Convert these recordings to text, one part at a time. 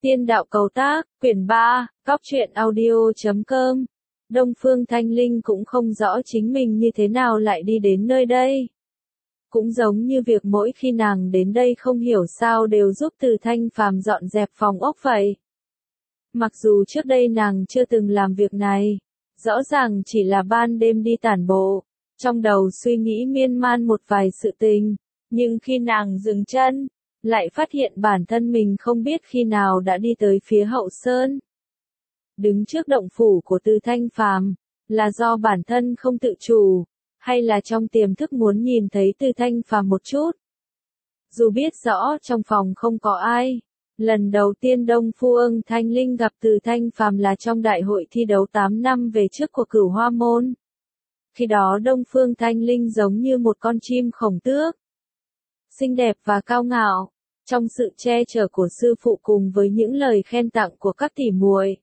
Tiên đạo cầu tác, quyển 3, Cóc truyện audio.com. Đông Phương Thanh Linh cũng không rõ chính mình như thế nào lại đi đến nơi đây. Cũng giống như việc mỗi khi nàng đến đây không hiểu sao đều giúp Từ Thanh Phàm dọn dẹp phòng ốc vậy. Mặc dù trước đây nàng chưa từng làm việc này, rõ ràng chỉ là ban đêm đi tản bộ, trong đầu suy nghĩ miên man một vài sự tình, nhưng khi nàng dừng chân, lại phát hiện bản thân mình không biết khi nào đã đi tới phía hậu sơn. Đứng trước động phủ của Từ Thanh Phàm, là do bản thân không tự chủ, hay là trong tiềm thức muốn nhìn thấy Từ Thanh Phàm một chút. Dù biết rõ trong phòng không có ai, lần đầu tiên Đông Phương Thanh Linh gặp Từ Thanh Phàm là trong đại hội thi đấu 8 năm về trước của Cửu Hoa Môn. Khi đó Đông Phương Thanh Linh giống như một con chim khổng tước, xinh đẹp và cao ngạo, trong sự che chở của sư phụ cùng với những lời khen tặng của các tỷ muội.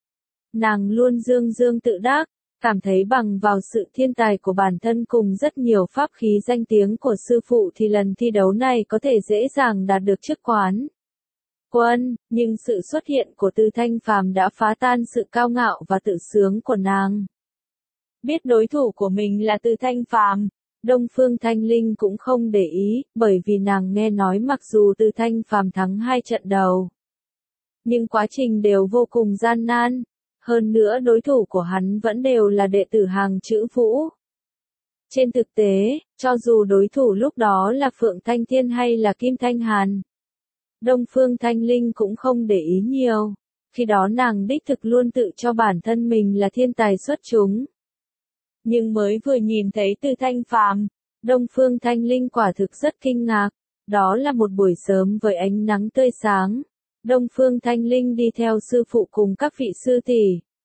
Nàng luôn dương dương tự đắc, cảm thấy bằng vào sự thiên tài của bản thân cùng rất nhiều pháp khí danh tiếng của sư phụ thì lần thi đấu này có thể dễ dàng đạt được chức quán quân, nhưng sự xuất hiện của Từ Thanh Phàm đã phá tan sự cao ngạo và tự sướng của nàng. Biết đối thủ của mình là Từ Thanh Phàm, Đông Phương Thanh Linh cũng không để ý, bởi vì nàng nghe nói mặc dù Từ Thanh Phàm thắng 2 trận đầu, nhưng quá trình đều vô cùng gian nan, hơn nữa đối thủ của hắn vẫn đều là đệ tử hàng chữ Vũ. Trên thực tế, cho dù đối thủ lúc đó là Phượng Thanh Thiên hay là Kim Thanh Hàn, Đông Phương Thanh Linh cũng không để ý nhiều, khi đó nàng đích thực luôn tự cho bản thân mình là thiên tài xuất chúng. Nhưng mới vừa nhìn thấy Từ Thanh Phàm, Đông Phương Thanh Linh quả thực rất kinh ngạc. Đó là một buổi sớm với ánh nắng tươi sáng. Đông Phương Thanh Linh đi theo sư phụ cùng các vị sư tỷ,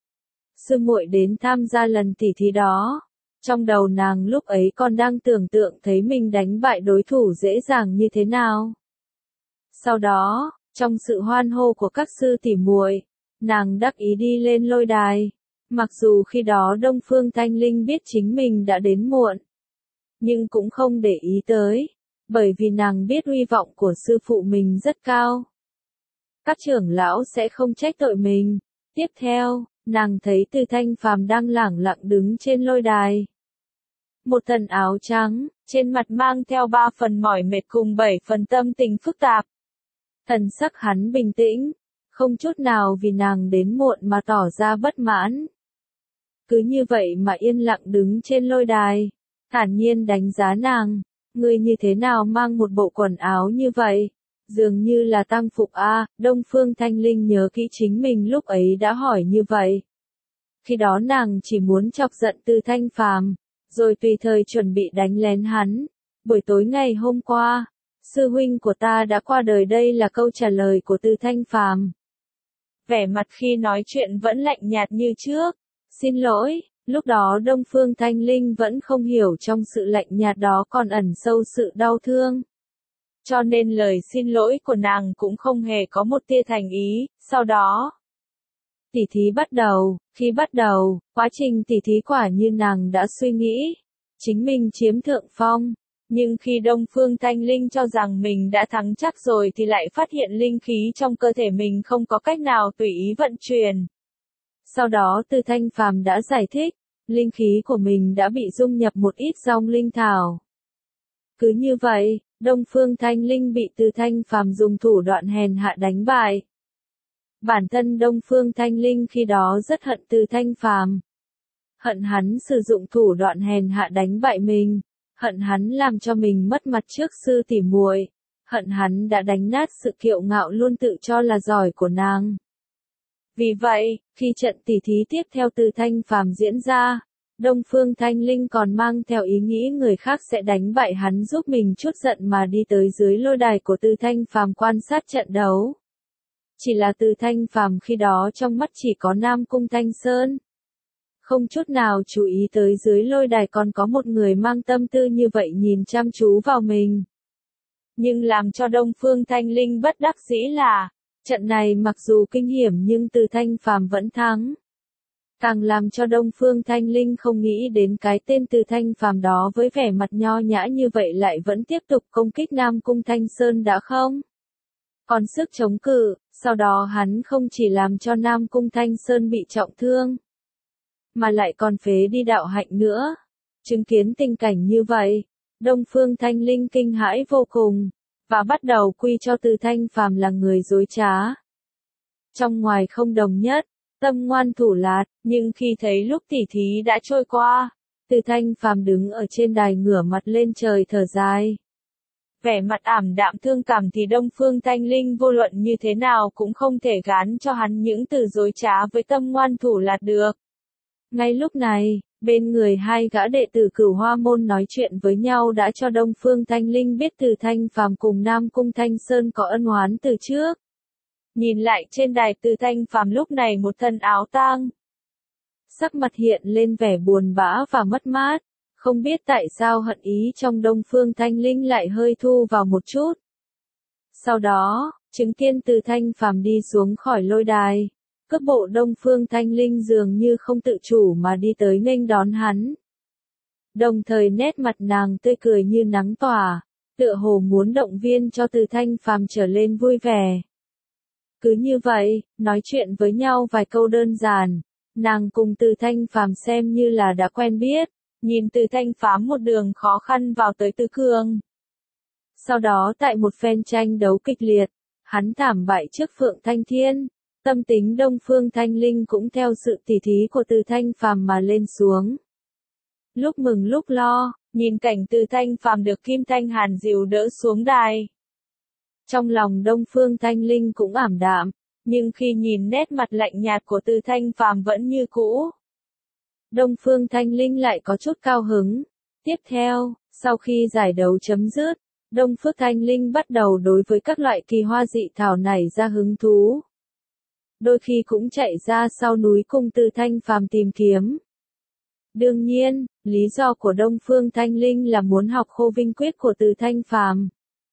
sư muội đến tham gia lần tỉ thí đó. Trong đầu nàng lúc ấy còn đang tưởng tượng thấy mình đánh bại đối thủ dễ dàng như thế nào. Sau đó, trong sự hoan hô của các sư tỷ muội, nàng đắc ý đi lên lôi đài. Mặc dù khi đó Đông Phương Thanh Linh biết chính mình đã đến muộn, nhưng cũng không để ý tới, bởi vì nàng biết uy vọng của sư phụ mình rất cao. Các trưởng lão sẽ không trách tội mình. Tiếp theo, nàng thấy Từ Thanh Phàm đang lẳng lặng đứng trên lôi đài. Một thân áo trắng, trên mặt mang theo 3 phần mỏi mệt cùng 7 phần tâm tình phức tạp. Thần sắc hắn bình tĩnh, không chút nào vì nàng đến muộn mà tỏ ra bất mãn. Cứ như vậy mà yên lặng đứng trên lôi đài, thản nhiên đánh giá nàng, ngươi như thế nào mang một bộ quần áo như vậy, dường như là tang phục a. Đông Phương Thanh Linh nhớ kỹ chính mình lúc ấy đã hỏi như vậy. Khi đó nàng chỉ muốn chọc giận Từ Thanh Phàm, rồi tùy thời chuẩn bị đánh lén hắn. Buổi tối ngày hôm qua, sư huynh của ta đã qua đời, đây là câu trả lời của Từ Thanh Phàm. Vẻ mặt khi nói chuyện vẫn lạnh nhạt như trước. Xin lỗi, lúc đó Đông Phương Thanh Linh vẫn không hiểu trong sự lạnh nhạt đó còn ẩn sâu sự đau thương. Cho nên lời xin lỗi của nàng cũng không hề có một tia thành ý. Sau đó, tỉ thí bắt đầu. Khi bắt đầu, quá trình tỉ thí quả như nàng đã suy nghĩ, chính mình chiếm thượng phong. Nhưng khi Đông Phương Thanh Linh cho rằng mình đã thắng chắc rồi thì lại phát hiện linh khí trong cơ thể mình không có cách nào tùy ý vận chuyển. Sau đó Từ Thanh Phàm đã giải thích, linh khí của mình đã bị dung nhập một ít dòng linh thảo. Cứ như vậy, Đông Phương Thanh Linh bị Từ Thanh Phàm dùng thủ đoạn hèn hạ đánh bại. Bản thân Đông Phương Thanh Linh khi đó rất hận Từ Thanh Phàm. Hận hắn sử dụng thủ đoạn hèn hạ đánh bại mình, hận hắn làm cho mình mất mặt trước sư tỷ muội, hận hắn đã đánh nát sự kiêu ngạo luôn tự cho là giỏi của nàng. Vì vậy, khi trận tỉ thí tiếp theo Từ Thanh Phàm diễn ra, Đông Phương Thanh Linh còn mang theo ý nghĩ người khác sẽ đánh bại hắn giúp mình chút giận mà đi tới dưới lôi đài của Từ Thanh Phàm quan sát trận đấu. Chỉ là Từ Thanh Phàm khi đó trong mắt chỉ có Nam Cung Thanh Sơn. Không chút nào chú ý tới dưới lôi đài còn có một người mang tâm tư như vậy nhìn chăm chú vào mình. Nhưng làm cho Đông Phương Thanh Linh bất đắc dĩ là, trận này mặc dù kinh hiểm nhưng Từ Thanh Phàm vẫn thắng. Càng làm cho Đông Phương Thanh Linh không nghĩ đến cái tên Từ Thanh Phàm đó với vẻ mặt nho nhã như vậy lại vẫn tiếp tục công kích Nam Cung Thanh Sơn đã không? còn sức chống cự, sau đó hắn không chỉ làm cho Nam Cung Thanh Sơn bị trọng thương, mà lại còn phế đi đạo hạnh nữa. Chứng kiến tình cảnh như vậy, Đông Phương Thanh Linh kinh hãi vô cùng, và bắt đầu quy cho Từ Thanh Phàm là người dối trá. Trong ngoài không đồng nhất, tâm ngoan thủ lạt, nhưng khi thấy lúc tỉ thí đã trôi qua, Từ Thanh Phàm đứng ở trên đài ngửa mặt lên trời thở dài. Vẻ mặt ảm đạm thương cảm thì Đông Phương Thanh Linh vô luận như thế nào cũng không thể gán cho hắn những từ dối trá với tâm ngoan thủ lạt được. Ngay lúc này, bên người hai gã đệ tử Cửu Hoa môn nói chuyện với nhau đã cho Đông Phương Thanh Linh biết Từ Thanh Phàm cùng Nam Cung Thanh Sơn có ân oán từ trước. Nhìn lại trên đài, Từ Thanh Phàm lúc này một thân áo tang. Sắc mặt hiện lên vẻ buồn bã và mất mát, không biết tại sao hận ý trong Đông Phương Thanh Linh lại hơi thu vào một chút. Sau đó, chứng kiến Từ Thanh Phàm đi xuống khỏi lôi đài, cước bộ Đông Phương Thanh Linh dường như không tự chủ mà đi tới nghênh đón hắn. Đồng thời nét mặt nàng tươi cười như nắng tỏa, tựa hồ muốn động viên cho Từ Thanh Phàm trở lên vui vẻ. Cứ như vậy, nói chuyện với nhau vài câu đơn giản, nàng cùng Từ Thanh Phàm xem như là đã quen biết, nhìn Từ Thanh Phàm một đường khó khăn vào tới tứ cường. Sau đó tại một phen tranh đấu kịch liệt, hắn thảm bại trước Phượng Thanh Thiên, tâm tính Đông Phương Thanh Linh cũng theo sự tỉ thí của Từ Thanh Phàm mà lên xuống. Lúc mừng lúc lo, nhìn cảnh Từ Thanh Phàm được Kim Thanh Hàn dìu đỡ xuống đài. Trong lòng Đông Phương Thanh Linh cũng ảm đạm, nhưng khi nhìn nét mặt lạnh nhạt của Từ Thanh Phàm vẫn như cũ, Đông Phương Thanh Linh lại có chút cao hứng. Tiếp theo, sau khi giải đấu chấm dứt, Đông Phương Thanh Linh bắt đầu đối với các loại kỳ hoa dị thảo nảy ra hứng thú. Đôi khi cũng chạy ra sau núi cùng Từ Thanh Phàm tìm kiếm. Đương nhiên, lý do của Đông Phương Thanh Linh là muốn học Khô Vinh Quyết của Từ Thanh Phàm.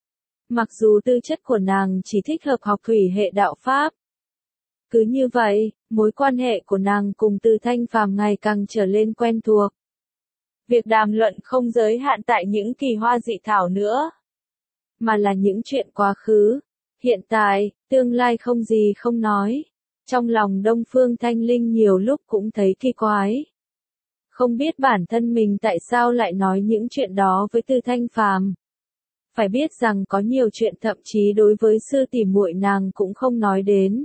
Mặc dù tư chất của nàng chỉ thích hợp học thủy hệ đạo pháp. Cứ như vậy, mối quan hệ của nàng cùng Từ Thanh Phàm ngày càng trở lên quen thuộc. Việc đàm luận không giới hạn tại những kỳ hoa dị thảo nữa, mà là những chuyện quá khứ, hiện tại, tương lai không gì không nói. Trong lòng Đông Phương Thanh Linh nhiều lúc cũng thấy kỳ quái. Không biết bản thân mình tại sao lại nói những chuyện đó với Từ Thanh Phàm. Phải biết rằng có nhiều chuyện thậm chí đối với sư tỷ muội nàng cũng không nói đến.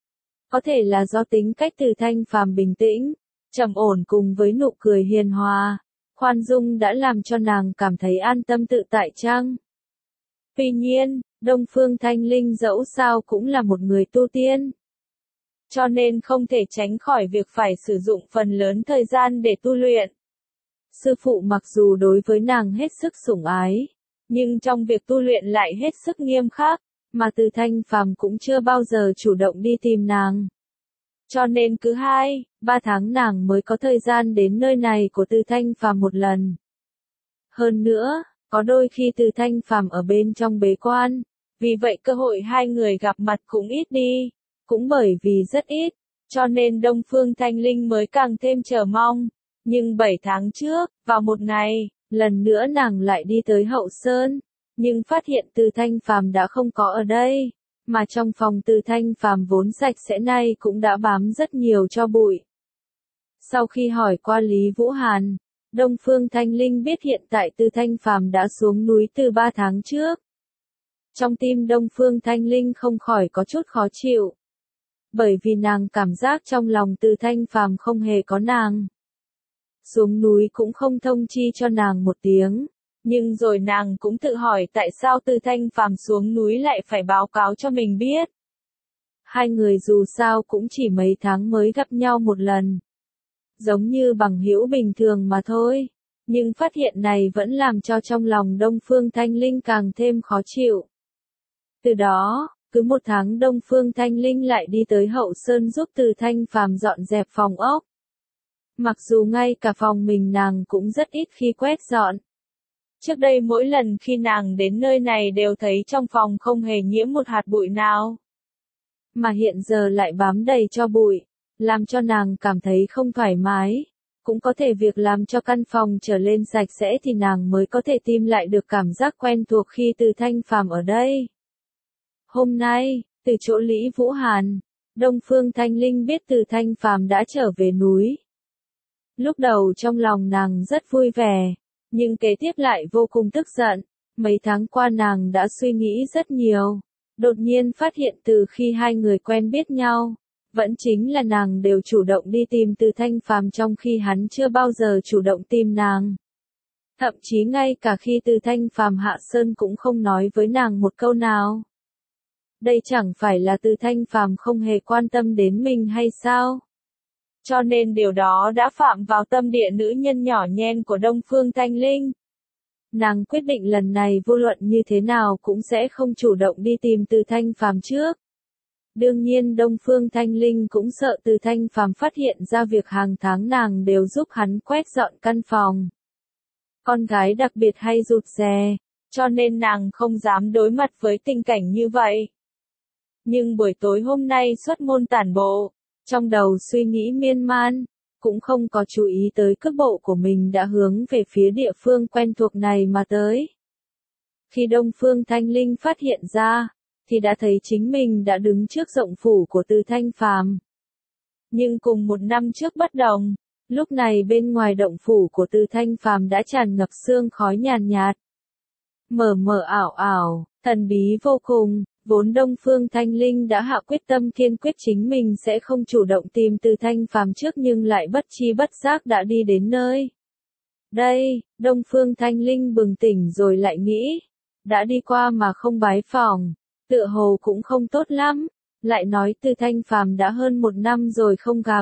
Có thể là do tính cách Từ Thanh Phàm bình tĩnh, trầm ổn cùng với nụ cười hiền hòa, khoan dung đã làm cho nàng cảm thấy an tâm tự tại chăng? Tuy nhiên, Đông Phương Thanh Linh dẫu sao cũng là một người tu tiên. Cho nên không thể tránh khỏi việc phải sử dụng phần lớn thời gian để tu luyện. Sư phụ mặc dù đối với nàng hết sức sủng ái, nhưng trong việc tu luyện lại hết sức nghiêm khắc, mà Từ Thanh Phàm cũng chưa bao giờ chủ động đi tìm nàng. Cho nên cứ 2-3 tháng nàng mới có thời gian đến nơi này của Từ Thanh Phàm một lần. Hơn nữa, có đôi khi Từ Thanh Phàm ở bên trong bế quan, vì vậy cơ hội hai người gặp mặt cũng ít đi, cũng bởi vì rất ít, cho nên Đông Phương Thanh Linh mới càng thêm chờ mong. Nhưng 7 tháng trước, vào một ngày, lần nữa nàng lại đi tới Hậu Sơn, nhưng phát hiện Từ Thanh Phàm đã không có ở đây, mà trong phòng Từ Thanh Phàm vốn sạch sẽ nay cũng đã bám rất nhiều tro bụi. Sau khi hỏi qua Lý Vũ Hàn, Đông Phương Thanh Linh biết hiện tại Từ Thanh Phàm đã xuống núi từ 3 tháng trước. Trong tim Đông Phương Thanh Linh không khỏi có chút khó chịu, bởi vì nàng cảm giác trong lòng Từ Thanh Phàm không hề có nàng. Xuống núi cũng không thông chi cho nàng một tiếng, nhưng rồi nàng cũng tự hỏi tại sao Từ Thanh Phàm xuống núi lại phải báo cáo cho mình biết. Hai người dù sao cũng chỉ mấy tháng mới gặp nhau một lần, giống như bằng hữu bình thường mà thôi, nhưng phát hiện này vẫn làm cho trong lòng Đông Phương Thanh Linh càng thêm khó chịu. Từ đó, cứ một tháng Đông Phương Thanh Linh lại đi tới Hậu Sơn giúp Từ Thanh Phàm dọn dẹp phòng ốc. Mặc dù ngay cả phòng mình nàng cũng rất ít khi quét dọn. Trước đây mỗi lần khi nàng đến nơi này đều thấy trong phòng không hề nhiễm một hạt bụi nào. Mà hiện giờ lại bám đầy tro bụi, làm cho nàng cảm thấy không thoải mái. Cũng có thể việc làm cho căn phòng trở lên sạch sẽ thì nàng mới có thể tìm lại được cảm giác quen thuộc khi Từ Thanh Phàm ở đây. Hôm nay, từ chỗ Lý Vũ Hàn, Đông Phương Thanh Linh biết Từ Thanh Phàm đã trở về núi. Lúc đầu trong lòng nàng rất vui vẻ, nhưng kế tiếp lại vô cùng tức giận. Mấy tháng qua nàng đã suy nghĩ rất nhiều. Đột nhiên phát hiện từ khi hai người quen biết nhau, vẫn chính là nàng đều chủ động đi tìm Từ Thanh Phàm trong khi hắn chưa bao giờ chủ động tìm nàng. Thậm chí ngay cả khi Từ Thanh Phàm hạ sơn cũng không nói với nàng một câu nào. Đây chẳng phải là Từ Thanh Phàm không hề quan tâm đến mình hay sao? Cho nên điều đó đã phạm vào tâm địa nữ nhân nhỏ nhen của Đông Phương Thanh Linh. Nàng quyết định lần này vô luận như thế nào cũng sẽ không chủ động đi tìm Từ Thanh Phàm trước. Đương nhiên Đông Phương Thanh Linh cũng sợ Từ Thanh Phàm phát hiện ra việc hàng tháng nàng đều giúp hắn quét dọn căn phòng. Con gái đặc biệt hay rụt rè, cho nên nàng không dám đối mặt với tình cảnh như vậy. Nhưng buổi tối hôm nay xuất môn tản bộ, trong đầu suy nghĩ miên man, cũng không có chú ý tới cước bộ của mình đã hướng về phía địa phương quen thuộc này mà tới. Khi Đông Phương Thanh Linh phát hiện ra, thì đã thấy chính mình đã đứng trước động phủ của Từ Thanh Phàm. Nhưng cùng một năm trước bất đồng, lúc này bên ngoài động phủ của Từ Thanh Phàm đã tràn ngập sương khói nhàn nhạt. Mờ mờ ảo ảo, thần bí vô cùng. Vốn Đông Phương Thanh Linh đã hạ quyết tâm kiên quyết chính mình sẽ không chủ động tìm Từ Thanh Phàm trước nhưng lại bất chi bất giác đã đi đến nơi. Đây, Đông Phương Thanh Linh bừng tỉnh rồi lại nghĩ, đã đi qua mà không bái phỏng, tựa hồ cũng không tốt lắm, lại nói Từ Thanh Phàm đã hơn một năm rồi không gặp.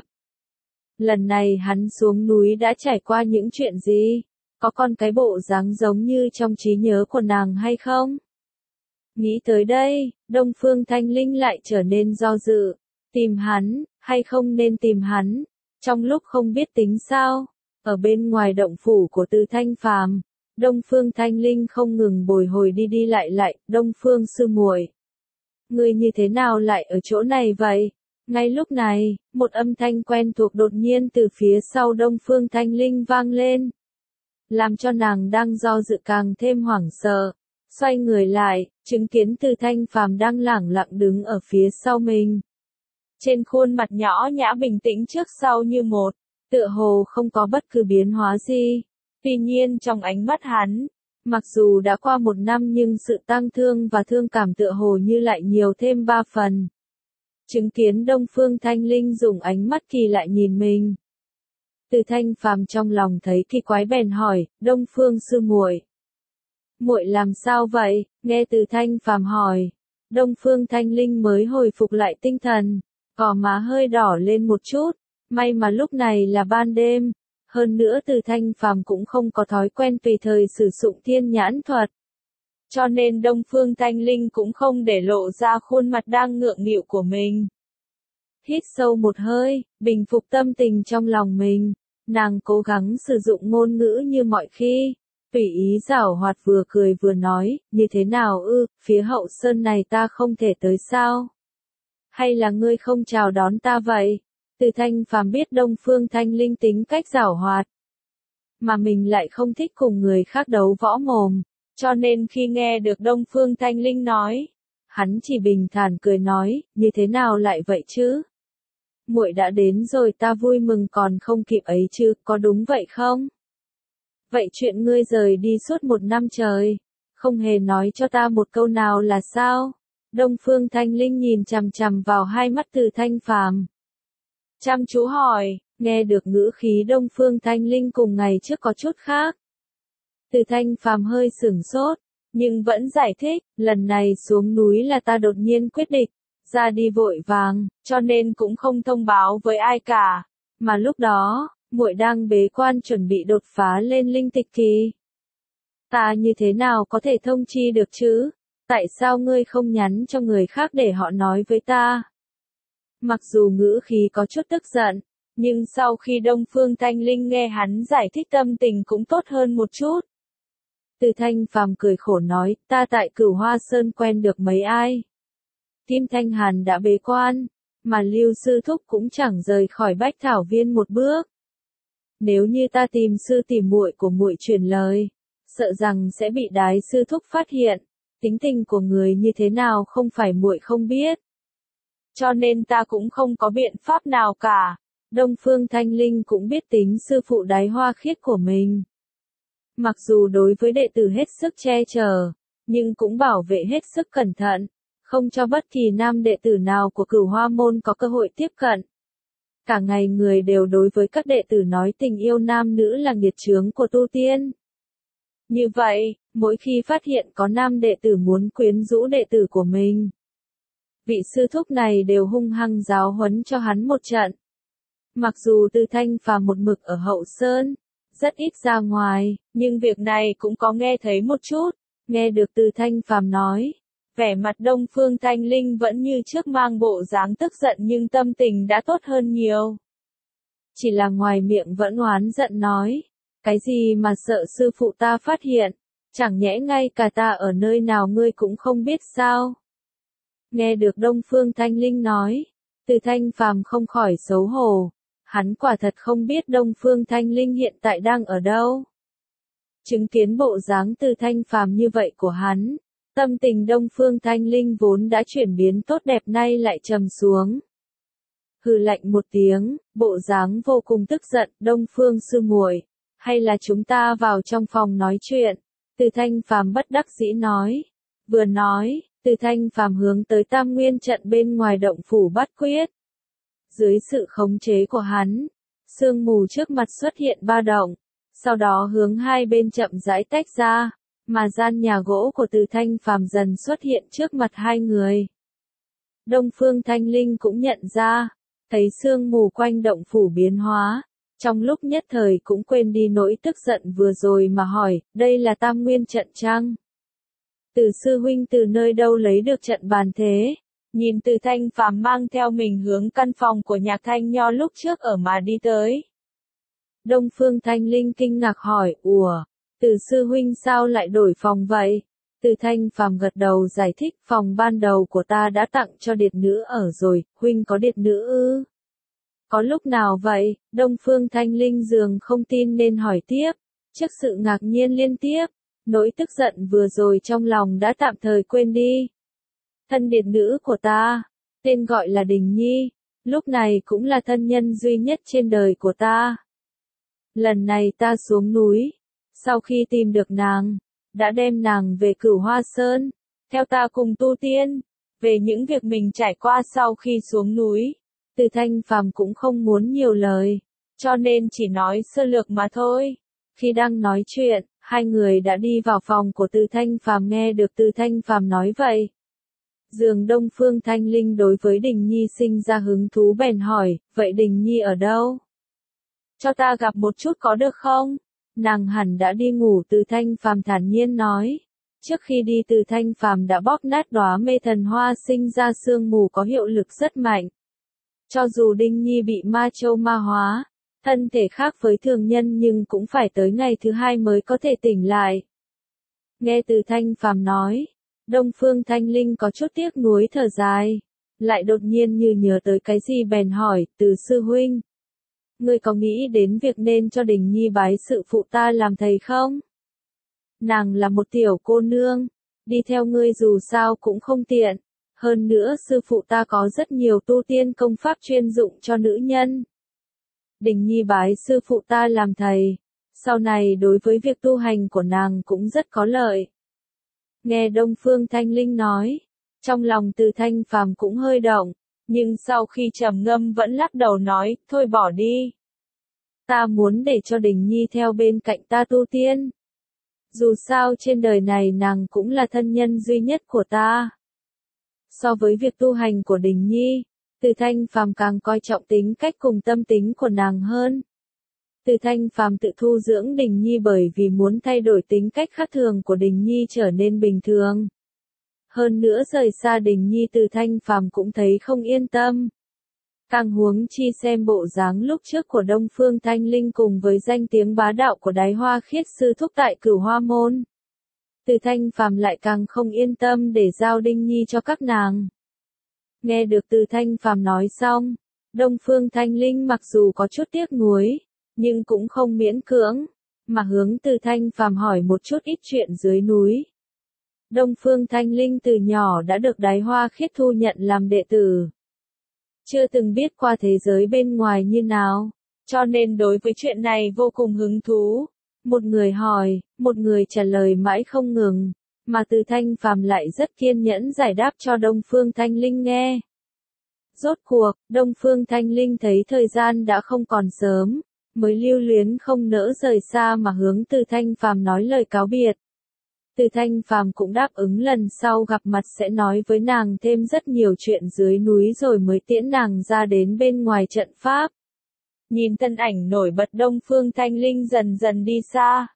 Lần này hắn xuống núi đã trải qua những chuyện gì? Có con cái bộ dáng giống như trong trí nhớ của nàng hay không? Nghĩ tới đây, Đông Phương Thanh Linh lại trở nên do dự, tìm hắn, hay không nên tìm hắn, trong lúc không biết tính sao, ở bên ngoài động phủ của Từ Thanh Phàm, Đông Phương Thanh Linh không ngừng bồi hồi đi đi lại, Đông Phương sư muội, ngươi như thế nào lại ở chỗ này vậy? Ngay lúc này, một âm thanh quen thuộc đột nhiên từ phía sau Đông Phương Thanh Linh vang lên, làm cho nàng đang do dự càng thêm hoảng sợ. Xoay người lại, chứng kiến Từ Thanh Phàm đang lẳng lặng đứng ở phía sau mình. Trên khuôn mặt nhỏ nhã bình tĩnh trước sau như một, tựa hồ không có bất cứ biến hóa gì. Tuy nhiên trong ánh mắt hắn, mặc dù đã qua một năm nhưng sự tang thương và thương cảm tựa hồ như lại nhiều thêm 3 phần. Chứng kiến Đông Phương Thanh Linh dùng ánh mắt kỳ lạ nhìn mình. Từ Thanh Phàm trong lòng thấy kỳ quái bèn hỏi, Đông Phương sư muội, muội làm sao vậy? Nghe Từ Thanh Phàm hỏi, Đông Phương Thanh Linh mới hồi phục lại tinh thần, gò má hơi đỏ lên một chút, may mà lúc này là ban đêm, hơn nữa Từ Thanh Phàm cũng không có thói quen tùy thời sử dụng thiên nhãn thuật. Cho nên Đông Phương Thanh Linh cũng không để lộ ra khuôn mặt đang ngượng nghịu của mình. Hít sâu một hơi, bình phục tâm tình trong lòng mình, nàng cố gắng sử dụng ngôn ngữ như mọi khi. Tùy ý giảo hoạt vừa cười vừa nói, như thế nào phía hậu sơn này ta không thể tới sao? Hay là ngươi không chào đón ta vậy? Từ Thanh Phàm biết Đông Phương Thanh Linh tính cách giảo hoạt, mà mình lại không thích cùng người khác đấu võ mồm, cho nên khi nghe được Đông Phương Thanh Linh nói, hắn chỉ bình thản cười nói, như thế nào lại vậy chứ? Muội đã đến rồi ta vui mừng còn không kịp ấy chứ, có đúng vậy không? Vậy chuyện ngươi rời đi suốt một năm trời, không hề nói cho ta một câu nào là sao? Đông Phương Thanh Linh nhìn chằm chằm vào hai mắt Từ Thanh Phàm, chăm chú hỏi, nghe được ngữ khí Đông Phương Thanh Linh cùng ngày trước có chút khác. Từ Thanh Phàm hơi sửng sốt, nhưng vẫn giải thích, lần này xuống núi là ta đột nhiên quyết định, ra đi vội vàng, cho nên cũng không thông báo với ai cả, mà lúc đó, muội đang bế quan chuẩn bị đột phá lên linh tịch kỳ. Ta như thế nào có thể thông chi được chứ? Tại sao ngươi không nhắn cho người khác để họ nói với ta? Mặc dù ngữ khí có chút tức giận, nhưng sau khi Đông Phương Thanh Linh nghe hắn giải thích tâm tình cũng tốt hơn một chút. Từ Thanh Phàm cười khổ nói, ta tại Cửu Hoa Sơn quen được mấy ai. Kim Thanh Hàn đã bế quan, mà Lưu Sư Thúc cũng chẳng rời khỏi Bách Thảo Viên một bước. Nếu như ta tìm sư tỷ muội của muội truyền lời, sợ rằng sẽ bị Đái Sư Thúc phát hiện, tính tình của người như thế nào không phải muội không biết. Cho nên ta cũng không có biện pháp nào cả. Đông Phương Thanh Linh cũng biết tính sư phụ Đái Hoa Khiết của mình. Mặc dù đối với đệ tử hết sức che chở, nhưng cũng bảo vệ hết sức cẩn thận, không cho bất kỳ nam đệ tử nào của Cửu Hoa môn có cơ hội tiếp cận. Cả ngày người đều đối với các đệ tử nói tình yêu nam nữ là nghiệt chướng của tu tiên. Như vậy, mỗi khi phát hiện có nam đệ tử muốn quyến rũ đệ tử của mình, vị sư thúc này đều hung hăng giáo huấn cho hắn một trận. Mặc dù Từ Thanh Phàm một mực ở Hậu Sơn, rất ít ra ngoài, nhưng việc này cũng có nghe thấy một chút. Nghe được Từ Thanh Phàm nói, vẻ mặt Đông Phương Thanh Linh vẫn như trước mang bộ dáng tức giận nhưng tâm tình đã tốt hơn nhiều. Chỉ là ngoài miệng vẫn oán giận nói, cái gì mà sợ sư phụ ta phát hiện, chẳng nhẽ ngay cả ta ở nơi nào ngươi cũng không biết sao. Nghe được Đông Phương Thanh Linh nói, Từ Thanh Phàm không khỏi xấu hổ, hắn quả thật không biết Đông Phương Thanh Linh hiện tại đang ở đâu. Chứng kiến bộ dáng Từ Thanh Phàm như vậy của hắn, tâm tình Đông Phương Thanh Linh vốn đã chuyển biến tốt đẹp nay lại trầm xuống. Hừ lạnh một tiếng, bộ dáng vô cùng tức giận, Đông Phương sư muội, hay là chúng ta vào trong phòng nói chuyện, Từ Thanh Phàm bất đắc dĩ nói. Vừa nói, Từ Thanh Phàm hướng tới Tam Nguyên trận bên ngoài động phủ Bát Quyết. Dưới sự khống chế của hắn, sương mù trước mặt xuất hiện ba động, sau đó hướng hai bên chậm rãi tách ra, mà gian nhà gỗ của Từ Thanh Phàm dần xuất hiện trước mặt hai người. Đông Phương Thanh Linh cũng nhận ra, thấy sương mù quanh động phủ biến hóa, trong lúc nhất thời cũng quên đi nỗi tức giận vừa rồi mà hỏi, đây là Tam Nguyên trận chăng? Từ sư huynh từ nơi đâu lấy được trận bàn thế? Nhìn Từ Thanh Phàm mang theo mình hướng căn phòng của Nhạc Thanh Nho lúc trước ở mà đi tới. Đông Phương Thanh Linh kinh ngạc hỏi, ủa, Từ sư huynh sao lại đổi phòng vậy? Từ Thanh Phàm gật đầu giải thích, phòng ban đầu của ta đã tặng cho điệt nữ ở rồi, huynh có điệt nữ ư? Có lúc nào vậy? Đông Phương Thanh Linh dường không tin nên hỏi tiếp. Trước sự ngạc nhiên liên tiếp, nỗi tức giận vừa rồi trong lòng đã tạm thời quên đi. Thân điệt nữ của ta, tên gọi là Đình Nhi, lúc này cũng là thân nhân duy nhất trên đời của ta. Lần này ta xuống núi, sau khi tìm được nàng, đã đem nàng về Cửu Hoa Sơn, theo ta cùng tu tiên, về những việc mình trải qua sau khi xuống núi. Từ Thanh Phàm cũng không muốn nhiều lời, cho nên chỉ nói sơ lược mà thôi. Khi đang nói chuyện, hai người đã đi vào phòng của Từ Thanh Phàm. Nghe được Từ Thanh Phàm nói vậy, dường Đông Phương Thanh Linh đối với Đình Nhi sinh ra hứng thú bèn hỏi, vậy Đình Nhi ở đâu? Cho ta gặp một chút có được không? Nàng hẳn đã đi ngủ, Từ Thanh Phàm thản nhiên nói. Trước khi đi Từ Thanh Phàm đã bóp nát đóa mê thần hoa sinh ra sương mù có hiệu lực rất mạnh. Cho dù Đinh Nhi bị ma châu ma hóa, thân thể khác với thường nhân nhưng cũng phải tới ngày thứ hai mới có thể tỉnh lại. Nghe Từ Thanh Phàm nói, Đông Phương Thanh Linh có chút tiếc nuối thở dài, lại đột nhiên như nhớ tới cái gì bèn hỏi, Từ sư huynh, ngươi có nghĩ đến việc nên cho Đình Nhi bái sự phụ ta làm thầy không? Nàng là một tiểu cô nương, đi theo ngươi dù sao cũng không tiện, hơn nữa sư phụ ta có rất nhiều tu tiên công pháp chuyên dụng cho nữ nhân. Đình Nhi bái sư phụ ta làm thầy, sau này đối với việc tu hành của nàng cũng rất có lợi. Nghe Đông Phương Thanh Linh nói, trong lòng Từ Thanh Phàm cũng hơi động, nhưng sau khi trầm ngâm vẫn lắc đầu nói, thôi bỏ đi. Ta muốn để cho Đình Nhi theo bên cạnh ta tu tiên. Dù sao trên đời này nàng cũng là thân nhân duy nhất của ta. So với việc tu hành của Đình Nhi, Từ Thanh Phàm càng coi trọng tính cách cùng tâm tính của nàng hơn. Từ Thanh Phàm tự thu dưỡng Đình Nhi bởi vì muốn thay đổi tính cách khác thường của Đình Nhi trở nên bình thường. Hơn nữa rời xa Đình Nhi Từ Thanh Phàm cũng thấy không yên tâm. Càng huống chi xem bộ dáng lúc trước của Đông Phương Thanh Linh cùng với danh tiếng bá đạo của Đái Hoa Khiết sư thúc tại Cửu Hoa môn. Từ Thanh Phàm lại càng không yên tâm để giao Đinh Nhi cho các nàng. Nghe được Từ Thanh Phàm nói xong, Đông Phương Thanh Linh mặc dù có chút tiếc nuối, nhưng cũng không miễn cưỡng, mà hướng Từ Thanh Phàm hỏi một chút ít chuyện dưới núi. Đông Phương Thanh Linh từ nhỏ đã được Đái Hoa Khiết thu nhận làm đệ tử. Chưa từng biết qua thế giới bên ngoài như nào, cho nên đối với chuyện này vô cùng hứng thú. Một người hỏi, một người trả lời mãi không ngừng, mà Từ Thanh Phàm lại rất kiên nhẫn giải đáp cho Đông Phương Thanh Linh nghe. Rốt cuộc, Đông Phương Thanh Linh thấy thời gian đã không còn sớm, mới lưu luyến không nỡ rời xa mà hướng Từ Thanh Phàm nói lời cáo biệt. Từ Thanh Phàm cũng đáp ứng lần sau gặp mặt sẽ nói với nàng thêm rất nhiều chuyện dưới núi rồi mới tiễn nàng ra đến bên ngoài trận pháp. Nhìn thân ảnh nổi bật Đông Phương Thanh Linh dần dần đi xa.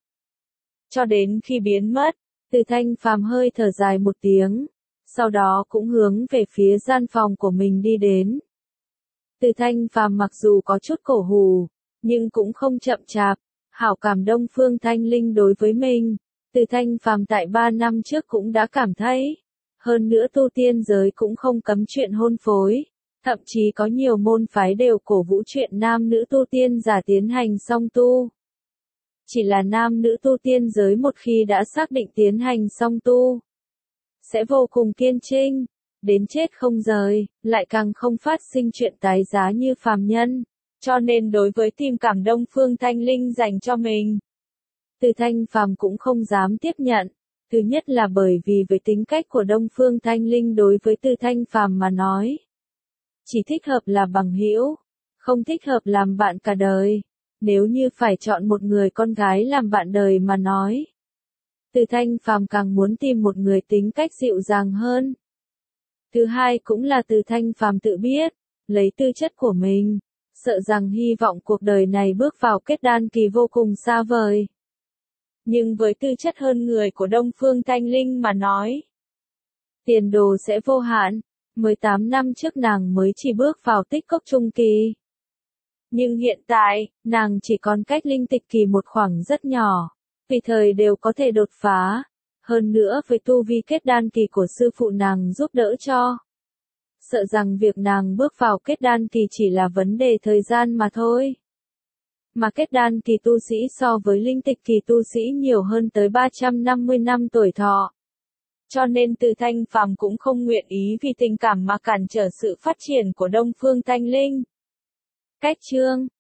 Cho đến khi biến mất, Từ Thanh Phàm hơi thở dài một tiếng, sau đó cũng hướng về phía gian phòng của mình đi đến. Từ Thanh Phàm mặc dù có chút cổ hù, nhưng cũng không chậm chạp, hảo cảm Đông Phương Thanh Linh đối với mình. Từ Thanh Phàm tại 3 năm trước cũng đã cảm thấy, hơn nữa tu tiên giới cũng không cấm chuyện hôn phối, thậm chí có nhiều môn phái đều cổ vũ chuyện nam nữ tu tiên giả tiến hành song tu. Chỉ là nam nữ tu tiên giới một khi đã xác định tiến hành song tu, sẽ vô cùng kiên trinh, đến chết không rời, lại càng không phát sinh chuyện tái giá như phàm nhân, cho nên đối với tình cảm Đông Phương Thanh Linh dành cho mình, Từ Thanh Phàm cũng không dám tiếp nhận. Thứ nhất là bởi vì với tính cách của Đông Phương Thanh Linh đối với Từ Thanh Phàm mà nói, chỉ thích hợp là bằng hữu, không thích hợp làm bạn cả đời. Nếu như phải chọn một người con gái làm bạn đời mà nói, Từ Thanh Phàm càng muốn tìm một người tính cách dịu dàng hơn. Thứ hai cũng là Từ Thanh Phàm tự biết, lấy tư chất của mình, sợ rằng hy vọng cuộc đời này bước vào kết đan kỳ vô cùng xa vời. Nhưng với tư chất hơn người của Đông Phương Thanh Linh mà nói, tiền đồ sẽ vô hạn. 18 năm trước nàng mới chỉ bước vào tích cốc trung kỳ. Nhưng hiện tại, nàng chỉ còn cách linh tịch kỳ một khoảng rất nhỏ, tùy thời đều có thể đột phá. Hơn nữa với tu vi kết đan kỳ của sư phụ nàng giúp đỡ cho, sợ rằng việc nàng bước vào kết đan kỳ chỉ là vấn đề thời gian mà thôi. Mà kết đan kỳ tu sĩ so với linh tịch kỳ tu sĩ nhiều hơn tới 350 năm tuổi thọ. Cho nên Từ Thanh Phàm cũng không nguyện ý vì tình cảm mà cản trở sự phát triển của Đông Phương Thanh Linh. Cách chương